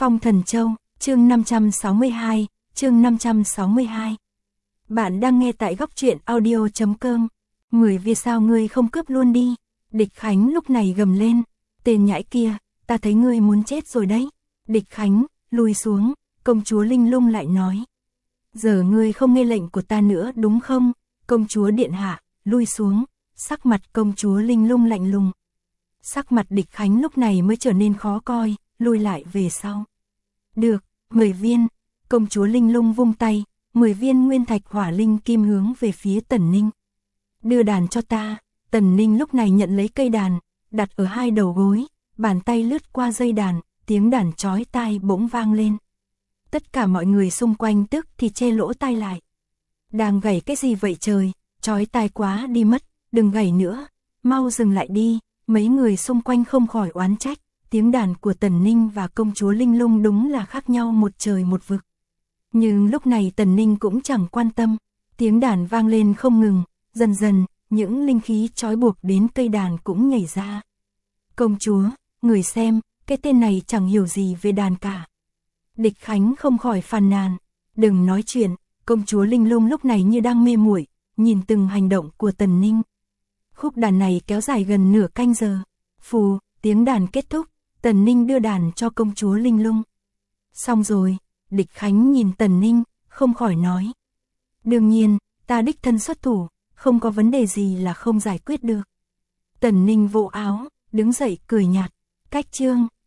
Phong Thần Châu, chương 562, chương 562. Bạn đang nghe tại góc truyện audio.com. 10 vì sao ngươi không cướp luôn đi? Địch Khánh lúc này gầm lên. Tên nhãi kia, ta thấy ngươi muốn chết rồi đấy. Địch Khánh, lùi xuống, công chúa Linh Lung lại nói. Giờ ngươi không nghe lệnh của ta nữa đúng không? Công chúa điện hạ, lui xuống. Sắc mặt công chúa Linh Lung lạnh lùng. Sắc mặt Địch Khánh lúc này mới trở nên khó coi, lùi lại về sau. Được, 10 viên. Công chúa Linh Lung vung tay, 10 viên nguyên thạch hỏa linh kim hướng về phía Tần Ninh. Đưa đàn cho ta. Tần Ninh lúc này nhận lấy cây đàn, đặt ở hai đầu gối, bàn tay lướt qua dây đàn, tiếng đàn chói tai bỗng vang lên. Tất cả mọi người xung quanh tức thì che lỗ tai lại. Đang gảy cái gì vậy trời, chói tai quá đi mất, đừng gảy nữa, mau dừng lại đi. Mấy người xung quanh không khỏi oán trách, tiếng đàn của Tần Ninh và công chúa Linh Lung đúng là khác nhau một trời một vực. Nhưng lúc này Tần Ninh cũng chẳng quan tâm, tiếng đàn vang lên không ngừng, dần dần, những linh khí trói buộc đến cây đàn cũng nhảy ra. Công chúa, người xem, cái tên này chẳng hiểu gì về đàn cả. Địch Khánh không khỏi phàn nàn, đừng nói chuyện, công chúa Linh Lung lúc này như đang mê muội, nhìn từng hành động của Tần Ninh. Khúc đàn này kéo dài gần nửa canh giờ. Phù, tiếng đàn kết thúc, Tần Ninh đưa đàn cho công chúa Linh Lung. Xong rồi, Địch Khánh nhìn Tần Ninh, không khỏi nói. Đương nhiên, ta đích thân xuất thủ, không có vấn đề gì là không giải quyết được. Tần Ninh vỗ áo, đứng dậy cười nhạt. Cách chương,